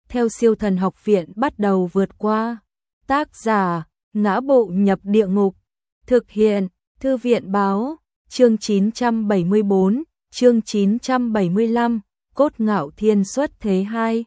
theo Siêu Thần Học Viện bắt đầu vượt qua. Tác giả: Ngã Bộ Nhập Địa Ngục. Thực hiện: Thư viện báo. Chương 974, chương 975, Cốt Ngạo Thiên xuất thế 2.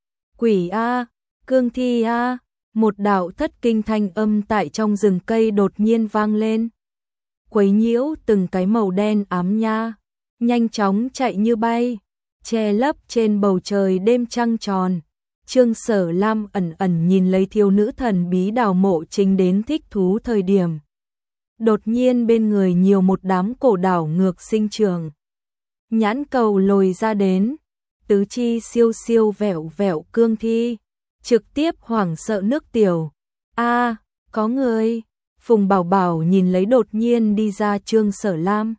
Quỷ A, cương thi A, một đạo thất kinh thanh âm tại trong rừng cây đột nhiên vang lên. Quấy nhiễu từng cái màu đen ám nha, nhanh chóng chạy như bay, che lấp trên bầu trời đêm trăng tròn. Trương Sở Lam ẩn ẩn nhìn lấy thiếu nữ thần bí đào mộ chính đến thích thú thời điểm. Đột nhiên bên người nhiều một đám cổ đảo ngược sinh trường. Nhãn cầu lồi ra đến, tứ chi siêu siêu vẹo vẹo cương thi, trực tiếp hoảng sợ nước tiểu. A, có người. Phùng Bảo Bảo nhìn lấy đột nhiên đi ra Trương Sở Lam.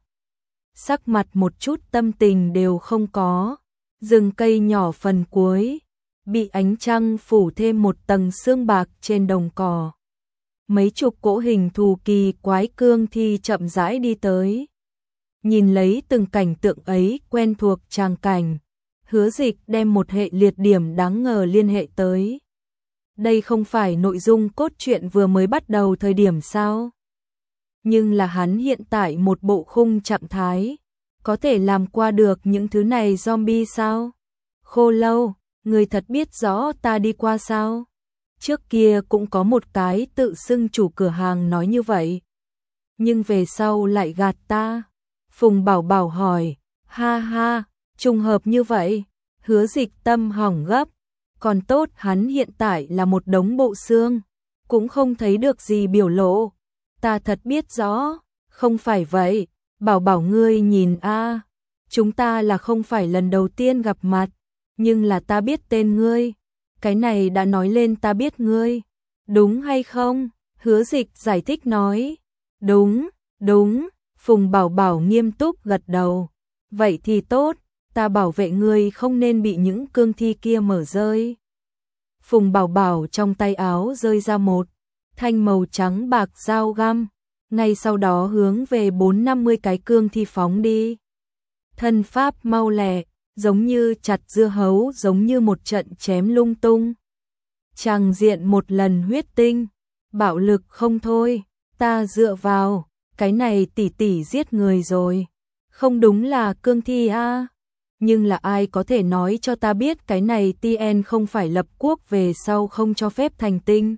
Sắc mặt một chút tâm tình đều không có. Rừng cây nhỏ phần cuối, bị ánh trăng phủ thêm một tầng sương bạc trên đồng cỏ. Mấy chục cỗ hình thù kỳ quái cương thi chậm rãi đi tới. Nhìn lấy từng cảnh tượng ấy quen thuộc tràng cảnh, Hứa Dịch đem một hệ liệt điểm đáng ngờ liên hệ tới. Đây không phải nội dung cốt truyện vừa mới bắt đầu thời điểm sao? Nhưng là hắn hiện tại một bộ khung trạng thái, có thể làm qua được những thứ này zombie sao? Khô Lâu, người thật biết rõ ta đi qua sao? Trước kia cũng có một cái tự xưng chủ cửa hàng nói như vậy. Nhưng về sau lại gạt ta. Phùng Bảo Bảo hỏi, ha ha, trùng hợp như vậy. Hứa Dịch tâm hỏng gấp. Còn tốt hắn hiện tại là một đống bộ xương, cũng không thấy được gì biểu lộ. Ta thật biết rõ, không phải vậy. Bảo Bảo ngươi nhìn a, chúng ta là không phải lần đầu tiên gặp mặt, nhưng là ta biết tên ngươi. Cái này đã nói lên ta biết ngươi, đúng hay không? Hứa Dịch giải thích nói, đúng, đúng. Phùng Bảo Bảo nghiêm túc gật đầu. Vậy thì tốt, ta bảo vệ ngươi không nên bị những cương thi kia mở rơi. Phùng Bảo Bảo trong tay áo rơi ra một thanh màu trắng bạc dao găm, ngay sau đó hướng về 4-50 cái cương thi phóng đi. Thân pháp mau lẹ, giống như chặt dưa hấu, giống như một trận chém lung tung. Tràng diện một lần huyết tinh, bạo lực không thôi, ta dựa vào, cái này tỷ tỷ giết người rồi. Không đúng là cương thi a, nhưng là ai có thể nói cho ta biết cái này TN không phải lập quốc về sau không cho phép thành tinh?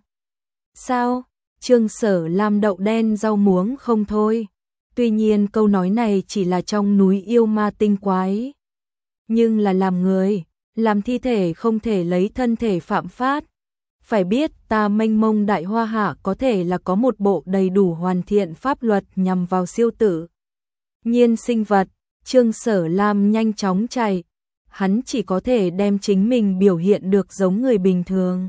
Sao? Trương Sở Lam đậu đen rau muống không thôi. Tuy nhiên câu nói này chỉ là trong núi yêu ma tinh quái. Nhưng là làm người, làm thi thể không thể lấy thân thể phạm pháp. Phải biết ta mênh mông đại hoa hạ có thể là có một bộ đầy đủ hoàn thiện pháp luật nhằm vào siêu tự nhiên sinh vật. Trương Sở Lam nhanh chóng chạy, hắn chỉ có thể đem chính mình biểu hiện được giống người bình thường.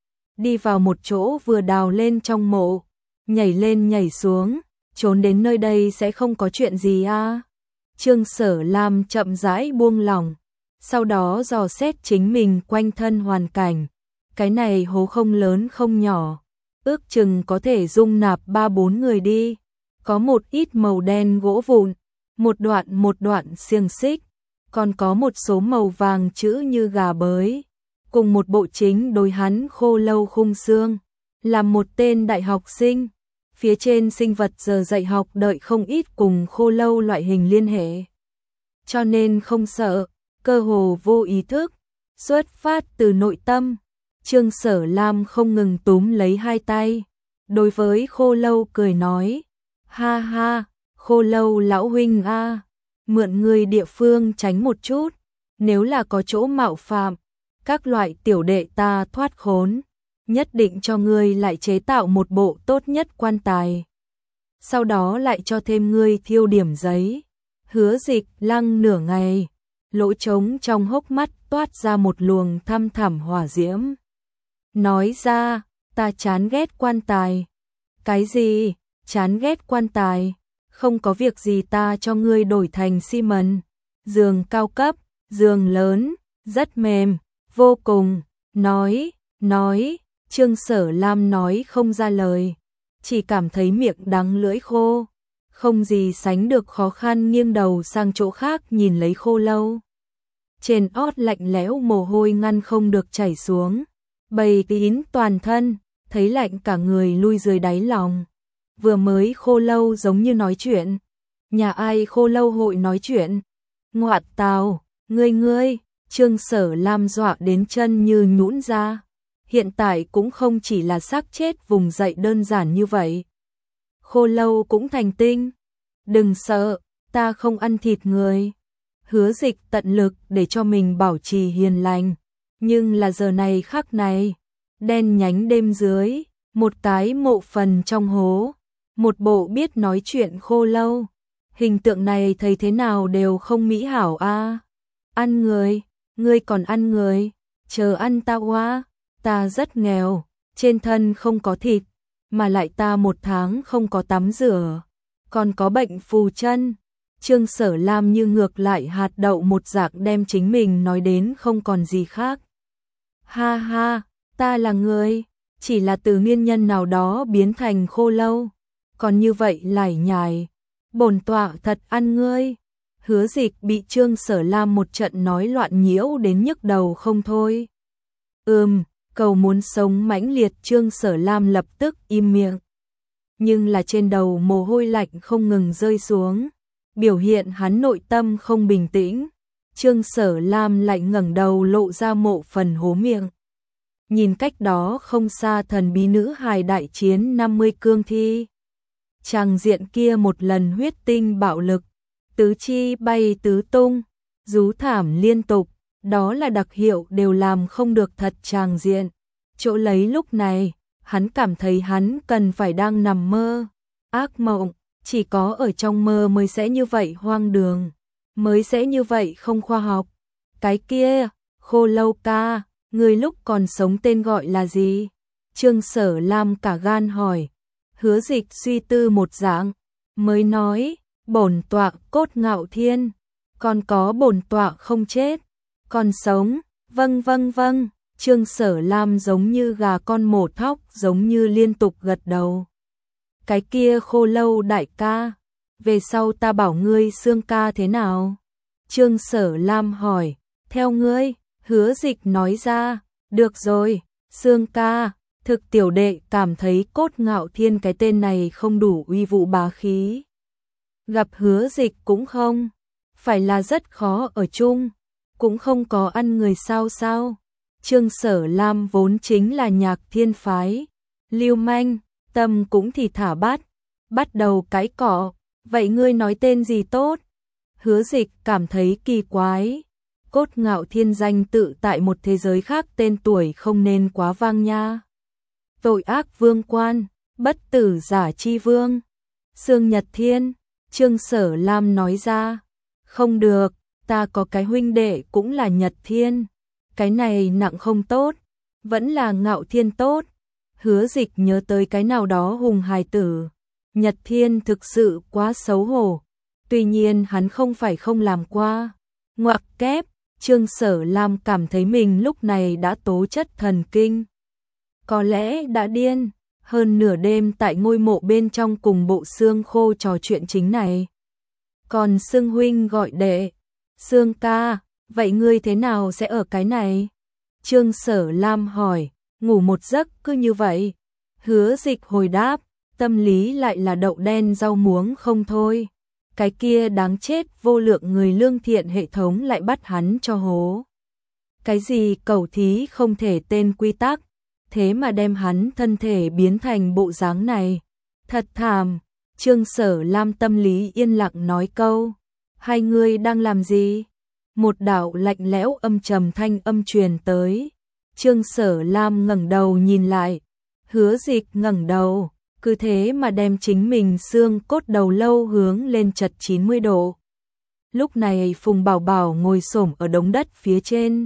Đi vào một chỗ vừa đào lên trong mộ, nhảy lên nhảy xuống, trốn đến nơi đây sẽ không có chuyện gì a. Trương Sở Lam chậm rãi buông lỏng, sau đó dò xét chính mình quanh thân hoàn cảnh. Cái này hố không lớn không nhỏ, ước chừng có thể dung nạp 3-4 người đi. Có một ít màu đen gỗ vụn, một đoạn xiềng xích, còn có một số màu vàng chữ như gà bới, cùng một bộ chính đối hắn Khô Lâu khung xương, làm một tên đại học sinh. Phía trên sinh vật giờ dạy học đợi không ít cùng Khô Lâu loại hình liên hệ, cho nên không sợ, cơ hồ vô ý thức, xuất phát từ nội tâm. Trương Sở Lam không ngừng túm lấy hai tay, đối với Khô Lâu cười nói, ha ha, Khô Lâu lão huynh a, mượn người địa phương tránh một chút, nếu là có chỗ mạo phạm, các loại tiểu đệ ta thoát khốn, nhất định cho ngươi lại chế tạo một bộ tốt nhất quan tài. Sau đó lại cho thêm ngươi thiêu điểm giấy. Hứa Dịch lăng nửa ngày, lỗ trống trong hốc mắt toát ra một luồng thăm thẳm hỏa diễm. Nói ra, ta chán ghét quan tài. Cái gì? Chán ghét quan tài? Không có việc gì ta cho ngươi đổi thành xi măng. Giường cao cấp, giường lớn, rất mềm, vô cùng. Nói, Trương Sở Lam nói không ra lời, chỉ cảm thấy miệng đắng lưỡi khô, không gì sánh được khó khăn nghiêng đầu sang chỗ khác nhìn lấy Khô Lâu. trên ót lạnh lẽo mồ hôi ngăn không được chảy xuống, bầy kín toàn thân, thấy lạnh cả người lui dưới đáy lòng. Vừa mới khô lâu giống như nói chuyện, nhà ai khô lâu hội nói chuyện. Ngoạt tào, ngươi, Trương Sở Lam dọa đến chân như nhũn ra. Hiện tại cũng không chỉ là xác chết vùng dậy đơn giản như vậy. Khô lâu cũng thành tinh. Đừng sợ, ta không ăn thịt người. Hứa Dịch tận lực để cho mình bảo trì hiền lành. Nhưng là giờ này khắc này, đen nhánh đêm dưới, một cái mộ phần trong hố, một bộ biết nói chuyện khô lâu. Hình tượng này thấy thế nào đều không mỹ hảo a. Ăn người, ngươi còn ăn người, chờ ăn ta quá, ta rất nghèo, trên thân không có thịt, mà lại ta 1 tháng không có tắm rửa, còn có bệnh phù chân. Trương Sở Lam như ngược lại hạt đậu một dạng đem chính mình nói đến không còn gì khác. Ha ha, ta là người, chỉ là từ nguyên nhân nào đó biến thành khô lâu, còn như vậy lải nhải, bổn tọa thật ăn ngươi. Hứa Dịch bị Trương Sở Lam một trận nói loạn nhiễu đến nhức đầu không thôi. Cầu muốn sống mãnh liệt, Trương Sở Lam lập tức im miệng. Nhưng là trên đầu mồ hôi lạnh không ngừng rơi xuống, biểu hiện hắn nội tâm không bình tĩnh. Trương Sở Lam lại ngẩng đầu lộ ra mộ phần hố miệng. Nhìn cách đó không xa thần bí nữ hài đại chiến 50 cương thi. Tràng diện kia một lần huyết tinh bạo lực, tứ chi bay tứ tung, rú thảm liên tục, đó là đặc hiệu đều làm không được thật tràng diện. Chỗ lấy lúc này, hắn cảm thấy hắn cần phải đang nằm mơ, ác mộng, chỉ có ở trong mơ mới sẽ như vậy hoang đường, mới sẽ như vậy không khoa học. Cái kia, Khô Lâu ca, người lúc còn sống tên gọi là gì? Trương Sở Lam cả gan hỏi. Hứa Dịch suy tư một dạng, mới nói, bổn tọa Cốt Ngạo Thiên, còn có bổn tọa không chết, còn sống, vâng. Trương Sở Lam giống như gà con mổ thóc giống như liên tục gật đầu. Cái kia Khô Lâu đại ca, về sau ta bảo ngươi xương ca thế nào? Trương Sở Lam hỏi, theo ngươi, Hứa Dịch nói ra, được rồi, xương ca. Thực tiểu đệ cảm thấy Cốt Ngạo Thiên cái tên này không đủ uy vũ bá khí. Gặp Hứa Dịch cũng không, phải là rất khó ở chung, cũng không có ăn người sao. Trương Sở Lam vốn chính là Nhạc Thiên phái, lưu manh, tâm cũng thì thả bắt đầu cãi cọ, vậy ngươi nói tên gì tốt? Hứa Dịch cảm thấy kỳ quái, Cốt Ngạo Thiên danh tự tại một thế giới khác tên tuổi không nên quá vang nha. Tội ác vương quan, bất tử giả chi vương, Sương Nhật Thiên. Trương Sở Lam nói ra, không được, ta có cái huynh đệ cũng là Nhật Thiên, cái này nặng không tốt, vẫn là Ngạo Thiên tốt. Hứa Dịch nhớ tới cái nào đó hùng hài tử, Nhật Thiên thực sự quá xấu hổ, tuy nhiên hắn không phải không làm qua. Ngoặc kép, Trương Sở Lam cảm thấy mình lúc này đã tố chất thần kinh, có lẽ đã điên, hơn nửa đêm tại ngôi mộ bên trong cùng bộ xương khô trò chuyện chính này. Còn Sương huynh gọi đệ, Sương ca, vậy ngươi thế nào sẽ ở cái này? Trương Sở Lam hỏi, ngủ một giấc cứ như vậy. Hứa Dịch hồi đáp, tâm lý lại là đậu đen rau muống không thôi. Cái kia đáng chết, vô lượng người lương thiện hệ thống lại bắt hắn cho hố. Cái gì cẩu thí không thể tên quy tắc, thế mà đem hắn thân thể biến thành bộ dáng này. Thật thảm. Trương Sở Lam tâm lý yên lặng nói câu, hai người đang làm gì? Một đạo lạnh lẽo âm trầm thanh âm truyền tới. Trương Sở Lam ngẩng đầu nhìn lại, Hứa Dịch ngẩng đầu, cứ thế mà đem chính mình xương cốt đầu lâu hướng lên chật 90 độ. Lúc này Phùng Bảo Bảo ngồi xổm ở đống đất phía trên,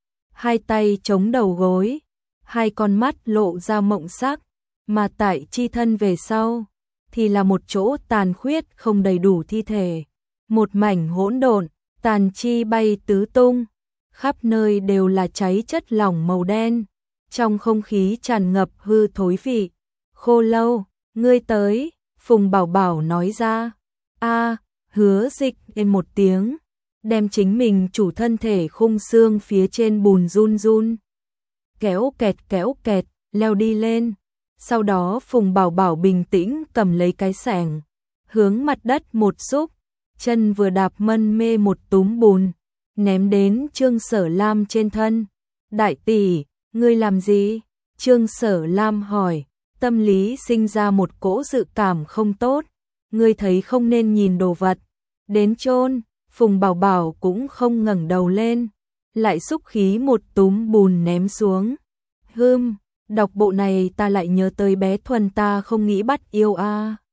hai tay chống đầu gối, hai con mắt lộ ra mộng sắc, mà tại chi thân về sau thì là một chỗ tàn khuyết không đầy đủ thi thể, một mảnh hỗn độn, tàn chi bay tứ tung, khắp nơi đều là cháy chất lỏng màu đen, trong không khí tràn ngập hư thối vị. Khô Lâu, ngươi tới, Phùng Bảo Bảo nói ra. A, Hứa Dịch lên một tiếng, đem chính mình chủ thân thể khung xương phía trên bùn run run. Kéo kẹt, leo đi lên. Sau đó Phùng Bảo Bảo bình tĩnh cầm lấy cái xẻng, hướng mặt đất một xúc, chân vừa đạp mân mê một túm bùn, ném đến Trương Sở Lam trên thân. Đại tỷ, ngươi làm gì? Trương Sở Lam hỏi, tâm lý sinh ra một cỗ dự cảm không tốt. Ngươi thấy không nên nhìn đồ vật. Đến chôn, Phùng Bảo Bảo cũng không ngẩng đầu lên, lại xúc khí một túm bùn ném xuống. Đọc bộ này ta lại nhớ tới bé Thuần ta không nghĩ bắt yêu a.